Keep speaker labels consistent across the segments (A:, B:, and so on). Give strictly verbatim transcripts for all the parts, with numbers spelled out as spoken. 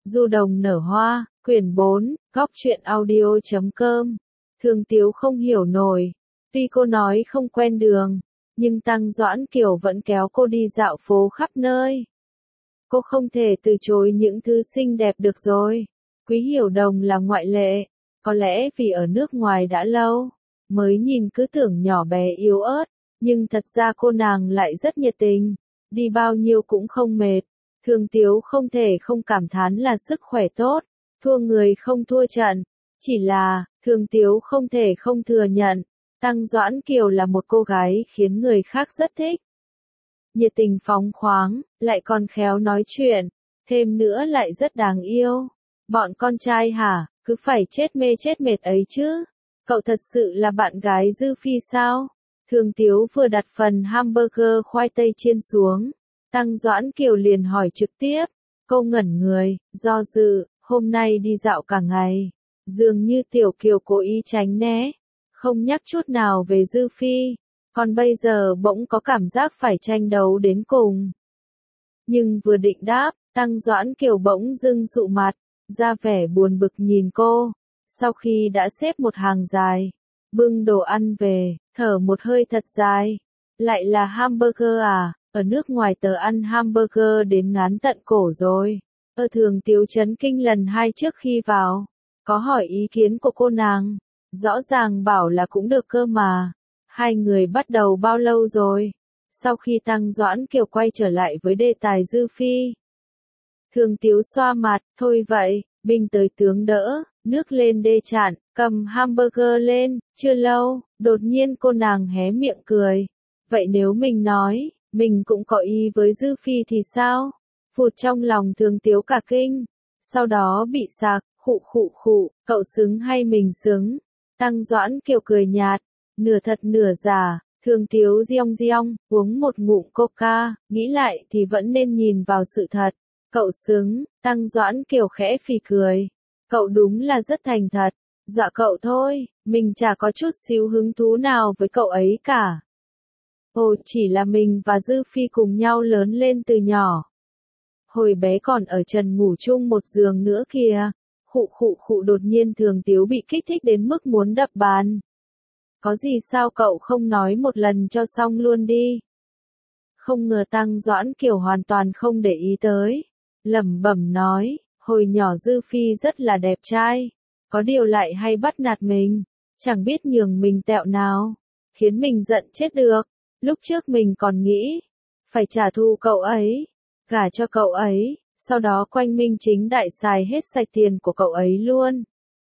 A: Du đồng nở hoa, quyển bốn, góc truyện audio chấm com. Thường Tiếu không hiểu nổi. Tuy cô nói không quen đường, nhưng Tăng Doãn Kiều vẫn kéo cô đi dạo phố khắp nơi. Cô không thể từ chối những thứ xinh đẹp được rồi. Quý Hiểu Đồng là ngoại lệ. Có lẽ vì ở nước ngoài đã lâu, mới nhìn cứ tưởng nhỏ bé yếu ớt, nhưng thật ra cô nàng lại rất nhiệt tình. Đi bao nhiêu cũng không mệt. Thường Tiếu không thể không cảm thán là sức khỏe tốt, thua người không thua trận. Chỉ là, Thường Tiếu không thể không thừa nhận, Tăng Doãn Kiều là một cô gái khiến người khác rất thích. Nhiệt tình phóng khoáng, lại còn khéo nói chuyện, thêm nữa lại rất đáng yêu. Bọn con trai hả, cứ phải chết mê chết mệt ấy chứ. Cậu thật sự là bạn gái Dư Phi sao? Thường Tiếu vừa đặt phần hamburger khoai tây chiên xuống. Tăng Doãn Kiều liền hỏi trực tiếp. Cô ngẩn người, do dự, hôm nay đi dạo cả ngày. Dường như Tiểu Kiều cố ý tránh né. Không nhắc chút nào về Dư Phi. Còn bây giờ bỗng có cảm giác phải tranh đấu đến cùng. Nhưng vừa định đáp, Tăng Doãn Kiều bỗng dưng sụ mặt, ra vẻ buồn bực nhìn cô. Sau khi đã xếp một hàng dài, bưng đồ ăn về, thở một hơi thật dài. Lại là hamburger à, ở nước ngoài tớ ăn hamburger đến ngán tận cổ rồi. Ở Thường Tiếu chấn kinh lần hai trước khi vào, có hỏi ý kiến của cô nàng. Rõ ràng bảo là cũng được cơ mà. Hai người bắt đầu bao lâu rồi? Sau khi Tăng Doãn Kiều quay trở lại với đề tài Dư Phi. Thường Tiếu xoa mặt, thôi vậy, binh tới tướng đỡ, nước lên đê chặn, cầm hamburger lên, chưa lâu, đột nhiên cô nàng hé miệng cười. Vậy nếu mình nói, mình cũng có ý với Dư Phi thì sao? Phụt trong lòng Thường Tiếu cả kinh, sau đó bị sạc, khụ khụ khụ, cậu xứng hay mình xứng? Tăng Doãn Kiều cười nhạt, nửa thật nửa giả. Thường Tiếu giong giong, uống một ngụm coca, nghĩ lại thì vẫn nên nhìn vào sự thật. Cậu xứng, Tăng Doãn Kiều khẽ phì cười. Cậu đúng là rất thành thật. Dọa cậu thôi, mình chả có chút xíu hứng thú nào với cậu ấy cả. Ồ, chỉ là mình và Dư Phi cùng nhau lớn lên từ nhỏ. Hồi bé còn ở trần ngủ chung một giường nữa kìa. Khụ khụ khụ, đột nhiên Thường Tiếu bị kích thích đến mức muốn đập bàn. Có gì sao cậu không nói một lần cho xong luôn đi. Không ngờ Tăng Doãn Kiều hoàn toàn không để ý tới. Lẩm bẩm nói, hồi nhỏ Dư Phi rất là đẹp trai. Có điều lại hay bắt nạt mình. Chẳng biết nhường mình tẹo nào. Khiến mình giận chết được. Lúc trước mình còn nghĩ, phải trả thù cậu ấy. Gả cho cậu ấy. Sau đó quanh minh chính đại xài hết sạch tiền của cậu ấy luôn.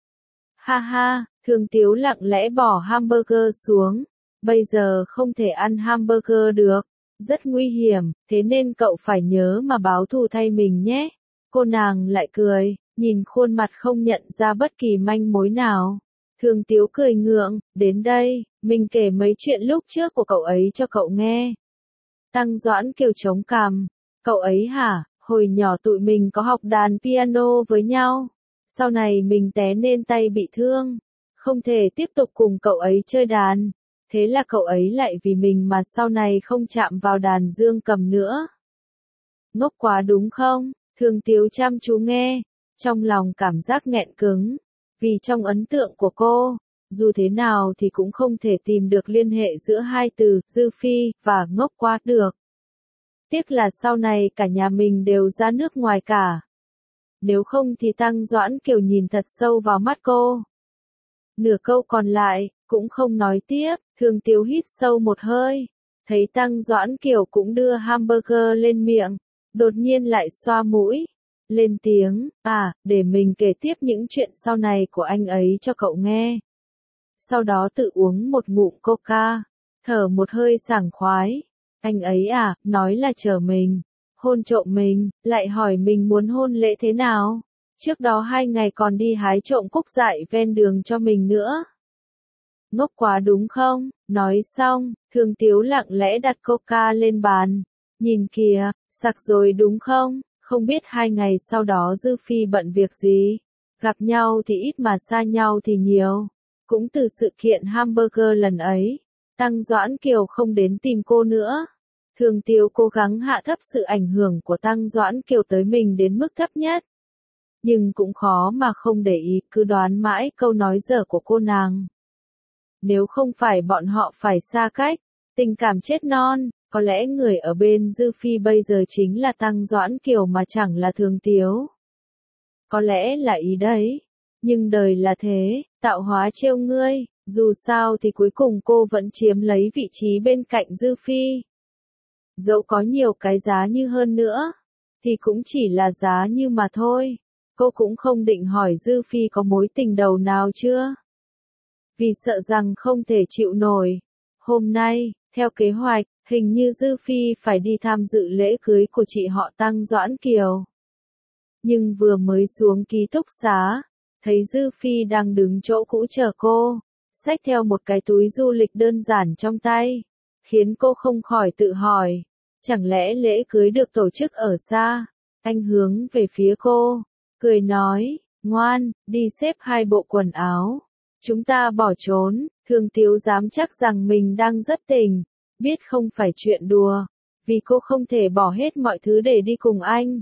A: Ha ha, Thường Tiếu lặng lẽ bỏ hamburger xuống. Bây giờ không thể ăn hamburger được. Rất nguy hiểm, thế nên cậu phải nhớ mà báo thù thay mình nhé. Cô nàng lại cười, nhìn khuôn mặt không nhận ra bất kỳ manh mối nào. Thường Tiếu cười ngượng, đến đây, mình kể mấy chuyện lúc trước của cậu ấy cho cậu nghe. Tăng Doãn Kiều chống cằm, cậu ấy hả, hồi nhỏ tụi mình có học đàn piano với nhau. Sau này mình té nên tay bị thương, không thể tiếp tục cùng cậu ấy chơi đàn. Thế là cậu ấy lại vì mình mà sau này không chạm vào đàn dương cầm nữa. Ngốc quá đúng không? Thường Tiếu chăm chú nghe, trong lòng cảm giác nghẹn cứng. Vì trong ấn tượng của cô, dù thế nào thì cũng không thể tìm được liên hệ giữa hai từ Dư Phi và ngốc quá được. Tiếc là sau này cả nhà mình đều ra nước ngoài cả. Nếu không thì Tăng Doãn Kiều nhìn thật sâu vào mắt cô. Nửa câu còn lại, cũng không nói tiếp. Thường Tiếu hít sâu một hơi. Thấy Tăng Doãn Kiều cũng đưa hamburger lên miệng. Đột nhiên lại xoa mũi. Lên tiếng, à, để mình kể tiếp những chuyện sau này của anh ấy cho cậu nghe. Sau đó tự uống một ngụm coca. Thở một hơi sảng khoái. Anh ấy à, nói là chờ mình. Hôn trộm mình, lại hỏi mình muốn hôn lễ thế nào. Trước đó hai ngày còn đi hái trộm cúc dại ven đường cho mình nữa. Ngốc quá đúng không? Nói xong, Thường Tiếu lặng lẽ đặt coca lên bàn. Nhìn kìa, sặc rồi đúng không? Không biết hai ngày sau đó Dư Phi bận việc gì. Gặp nhau thì ít mà xa nhau thì nhiều. Cũng từ sự kiện hamburger lần ấy, Tăng Doãn Kiều không đến tìm cô nữa. Thường Tiếu cố gắng hạ thấp sự ảnh hưởng của Tăng Doãn Kiều tới mình đến mức thấp nhất. nhưng cũng khó mà không để ý, cứ đoán mãi câu nói dở của cô nàng. Nếu không phải bọn họ phải xa cách, tình cảm chết non, có lẽ người ở bên Dư Phi bây giờ chính là Tăng Doãn Kiều mà chẳng là Thường Tiếu. Có lẽ là ý đấy, nhưng đời là thế, tạo hóa trêu ngươi, dù sao thì cuối cùng cô vẫn chiếm lấy vị trí bên cạnh Dư Phi. Dẫu có nhiều cái giá như hơn nữa, thì cũng chỉ là giá như mà thôi. Cô cũng không định hỏi Dư Phi có mối tình đầu nào chưa, vì sợ rằng không thể chịu nổi. Hôm nay, theo kế hoạch, hình như Dư Phi phải đi tham dự lễ cưới của chị họ Tăng Doãn Kiều. Nhưng vừa mới xuống ký túc xá, thấy Dư Phi đang đứng chỗ cũ chờ cô, xách theo một cái túi du lịch đơn giản trong tay, khiến cô không khỏi tự hỏi, chẳng lẽ lễ cưới được tổ chức ở xa? Anh hướng về phía cô, cười nói, ngoan, đi xếp hai bộ quần áo. Chúng ta bỏ trốn. Thường Tiếu dám chắc rằng mình đang rất tình, biết không phải chuyện đùa, vì cô không thể bỏ hết mọi thứ để đi cùng anh.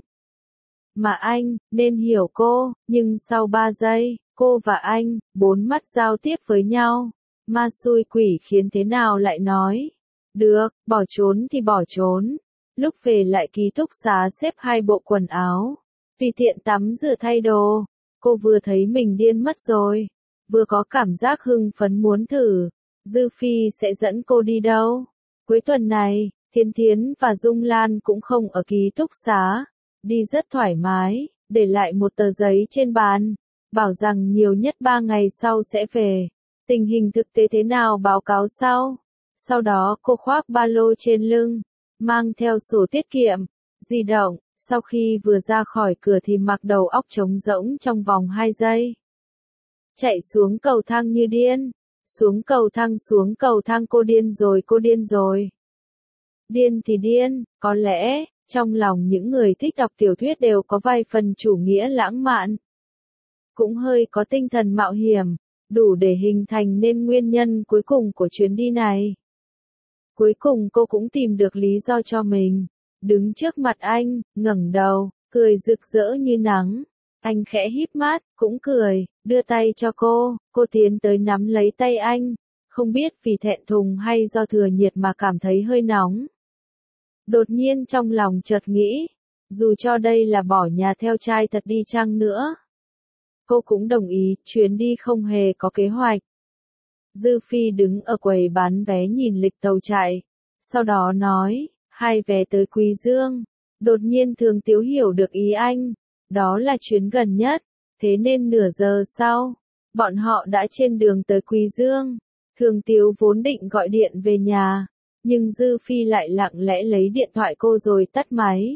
A: Mà anh, nên hiểu cô, nhưng sau ba giây, cô và anh, bốn mắt giao tiếp với nhau. Ma xui quỷ khiến thế nào lại nói. Được, bỏ trốn thì bỏ trốn. Lúc về lại ký túc xá xếp hai bộ quần áo. Tùy tiện tắm rửa thay đồ. Cô vừa thấy mình điên mất rồi. Vừa có cảm giác hưng phấn muốn thử. Dư Phi sẽ dẫn cô đi đâu? Cuối tuần này, Thiên Thiến và Dung Lan cũng không ở ký túc xá. Đi rất thoải mái, để lại một tờ giấy trên bàn. Bảo rằng nhiều nhất ba ngày sau sẽ về. Tình hình thực tế thế nào báo cáo sau. Sau đó cô khoác ba lô trên lưng, mang theo sổ tiết kiệm, di động. Sau khi vừa ra khỏi cửa thì mặc đầu óc trống rỗng trong vòng hai giây. Chạy xuống cầu thang như điên. Xuống cầu thang xuống cầu thang cô điên rồi cô điên rồi. Điên thì điên, có lẽ, trong lòng những người thích đọc tiểu thuyết đều có vài phần chủ nghĩa lãng mạn. Cũng hơi có tinh thần mạo hiểm, đủ để hình thành nên nguyên nhân cuối cùng của chuyến đi này. Cuối cùng cô cũng tìm được lý do cho mình. Đứng trước mặt anh, ngẩng đầu, cười rực rỡ như nắng. Anh khẽ híp mắt, cũng cười, đưa tay cho cô, cô tiến tới nắm lấy tay anh, không biết vì thẹn thùng hay do thừa nhiệt mà cảm thấy hơi nóng. Đột nhiên trong lòng chợt nghĩ, dù cho đây là bỏ nhà theo trai thật đi chăng nữa. Cô cũng đồng ý, chuyến đi không hề có kế hoạch. Dư Phi đứng ở quầy bán vé nhìn lịch tàu chạy, sau đó nói, hai vé tới Quý Dương. Đột nhiên Thường Tiếu hiểu được ý anh. Đó là chuyến gần nhất, thế nên nửa giờ sau, bọn họ đã trên đường tới Quý Dương. Thường Tiếu vốn định gọi điện về nhà, nhưng Dư Phi lại lặng lẽ lấy điện thoại cô rồi tắt máy.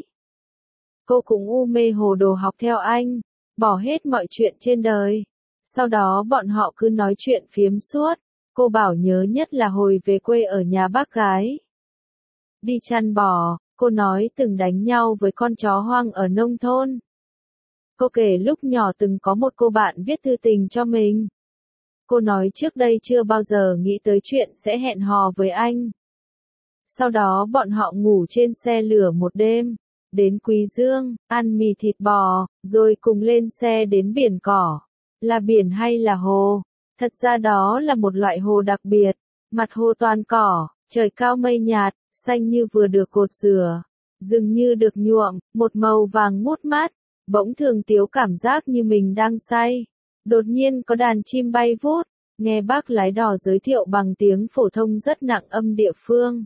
A: Cô cũng u mê hồ đồ học theo anh, bỏ hết mọi chuyện trên đời. Sau đó bọn họ cứ nói chuyện phiếm suốt, cô bảo nhớ nhất là hồi về quê ở nhà bác gái. Đi chăn bò, cô nói từng đánh nhau với con chó hoang ở nông thôn. Cô kể lúc nhỏ từng có một cô bạn viết thư tình cho mình. Cô nói trước đây chưa bao giờ nghĩ tới chuyện sẽ hẹn hò với anh. Sau đó bọn họ ngủ trên xe lửa một đêm, đến Quý Dương, ăn mì thịt bò, rồi cùng lên xe đến biển cỏ. Là biển hay là hồ? Thật ra đó là một loại hồ đặc biệt, mặt hồ toàn cỏ, trời cao mây nhạt, xanh như vừa được cột rửa, rừng như được nhuộm, một màu vàng mút mát. Bỗng Thường Tiếu cảm giác như mình đang say. Đột nhiên có đàn chim bay vút, nghe bác lái đò giới thiệu bằng tiếng phổ thông rất nặng âm địa phương.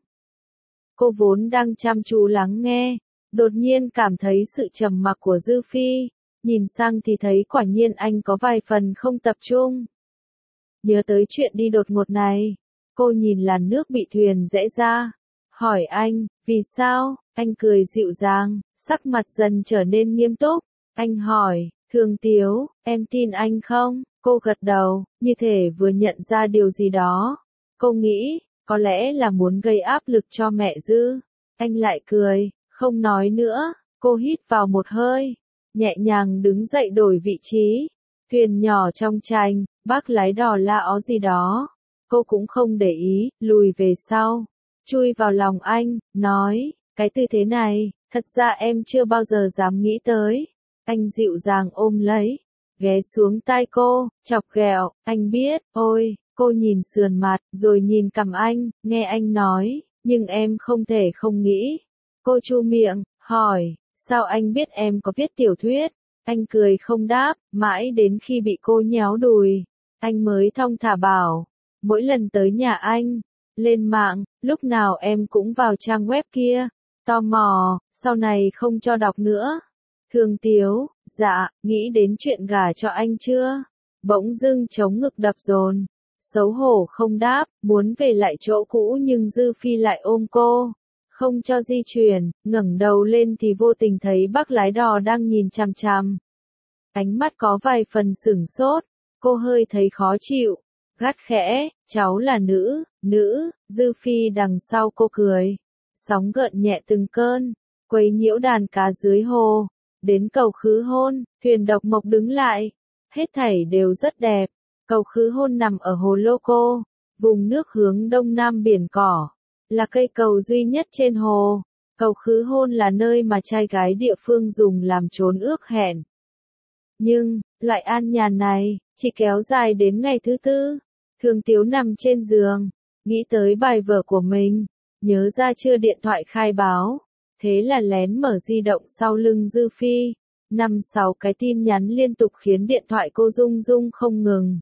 A: Cô vốn đang chăm chú lắng nghe, đột nhiên cảm thấy sự trầm mặc của Dư Phi, nhìn sang thì thấy quả nhiên anh có vài phần không tập trung. Nhớ tới chuyện đi đột ngột này, cô nhìn làn nước bị thuyền rẽ ra, hỏi anh, vì sao? Anh cười dịu dàng, sắc mặt dần trở nên nghiêm túc. Anh hỏi, Thường Tiếu, em tin anh không? Cô gật đầu, như thể vừa nhận ra điều gì đó. Cô nghĩ, có lẽ là muốn gây áp lực cho mẹ Dư. Anh lại cười, không nói nữa. Cô hít vào một hơi, nhẹ nhàng đứng dậy đổi vị trí. Thuyền nhỏ trong tranh, bác lái đò la ó gì đó. Cô cũng không để ý, lùi về sau, chui vào lòng anh, nói, cái tư thế này, thật ra em chưa bao giờ dám nghĩ tới. Anh dịu dàng ôm lấy, ghé xuống tai cô, chọc ghẹo, anh biết, ôi, cô nhìn sườn mặt, rồi nhìn cằm anh, nghe anh nói, nhưng em không thể không nghĩ. Cô chu miệng, hỏi, sao anh biết em có viết tiểu thuyết? Anh cười không đáp, mãi đến khi bị cô nhéo đùi, anh mới thong thả bảo, mỗi lần tới nhà anh, lên mạng, lúc nào em cũng vào trang web kia, tò mò, sau này không cho đọc nữa. Thương Tiếu, dạ, nghĩ đến chuyện gả cho anh chưa? Bỗng dưng chống ngực đập dồn, xấu hổ không đáp, muốn về lại chỗ cũ nhưng Dư Phi lại ôm cô, không cho di chuyển, ngẩng đầu lên thì vô tình thấy bác lái đò đang nhìn chằm chằm. Ánh mắt có vài phần sửng sốt, cô hơi thấy khó chịu, gắt khẽ, cháu là nữ, nữ, Dư Phi đằng sau cô cười, sóng gợn nhẹ từng cơn, quấy nhiễu đàn cá dưới hồ, đến cầu khứ hôn, thuyền độc mộc đứng lại, hết thảy đều rất đẹp, cầu khứ hôn nằm ở hồ Lô Cô, vùng nước hướng đông nam biển cỏ, là cây cầu duy nhất trên hồ, cầu khứ hôn là nơi mà trai gái địa phương dùng làm chốn ước hẹn. Nhưng, loại an nhàn này, chỉ kéo dài đến ngày thứ tư. Thương Tiếu nằm trên giường, nghĩ tới bài vở của mình, nhớ ra chưa điện thoại khai báo, thế là lén mở di động sau lưng Dư Phi, năm sáu cái tin nhắn liên tục khiến điện thoại cô rung rung không ngừng.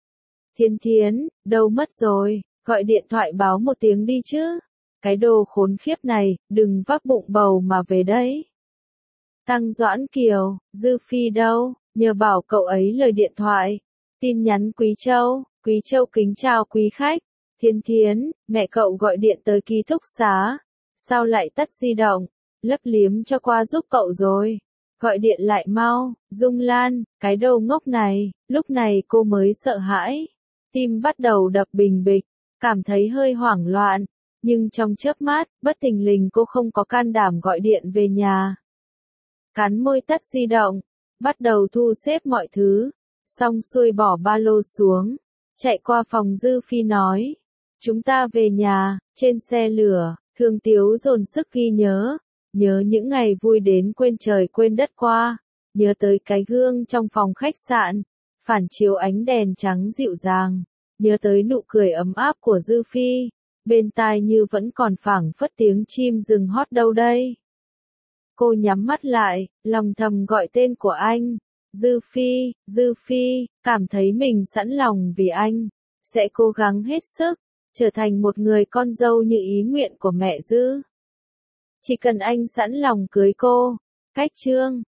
A: Thiên Thiến, đâu mất rồi, gọi điện thoại báo một tiếng đi chứ, cái đồ khốn khiếp này, đừng vác bụng bầu mà về đấy. Tăng Doãn Kiều, Dư Phi đâu, nhờ bảo cậu ấy lời điện thoại. Tin nhắn Quý Châu, Quý Châu kính chào quý khách. Thiên Thiến, mẹ cậu gọi điện tới ký túc xá. Sao lại tắt di động? Lấp liếm cho qua giúp cậu rồi. Gọi điện lại mau, Dung Lan, cái đầu ngốc này. Lúc này cô mới sợ hãi. Tim bắt đầu đập bình bịch, cảm thấy hơi hoảng loạn. Nhưng trong chớp mắt, bất thình lình cô không có can đảm gọi điện về nhà. Cắn môi tắt di động, bắt đầu thu xếp mọi thứ, xong xuôi bỏ ba lô xuống, chạy qua phòng Dư Phi nói, chúng ta về nhà. Trên xe lửa, Thương Tiếu dồn sức ghi nhớ, nhớ những ngày vui đến quên trời quên đất qua, nhớ tới cái gương trong phòng khách sạn, phản chiếu ánh đèn trắng dịu dàng, nhớ tới nụ cười ấm áp của Dư Phi, bên tai như vẫn còn phảng phất tiếng chim rừng hót đâu đây. Cô nhắm mắt lại, lòng thầm gọi tên của anh, Dư Phi, Dư Phi, cảm thấy mình sẵn lòng vì anh, sẽ cố gắng hết sức, trở thành một người con dâu như ý nguyện của mẹ Dư. Chỉ cần anh sẵn lòng cưới cô. Cách chương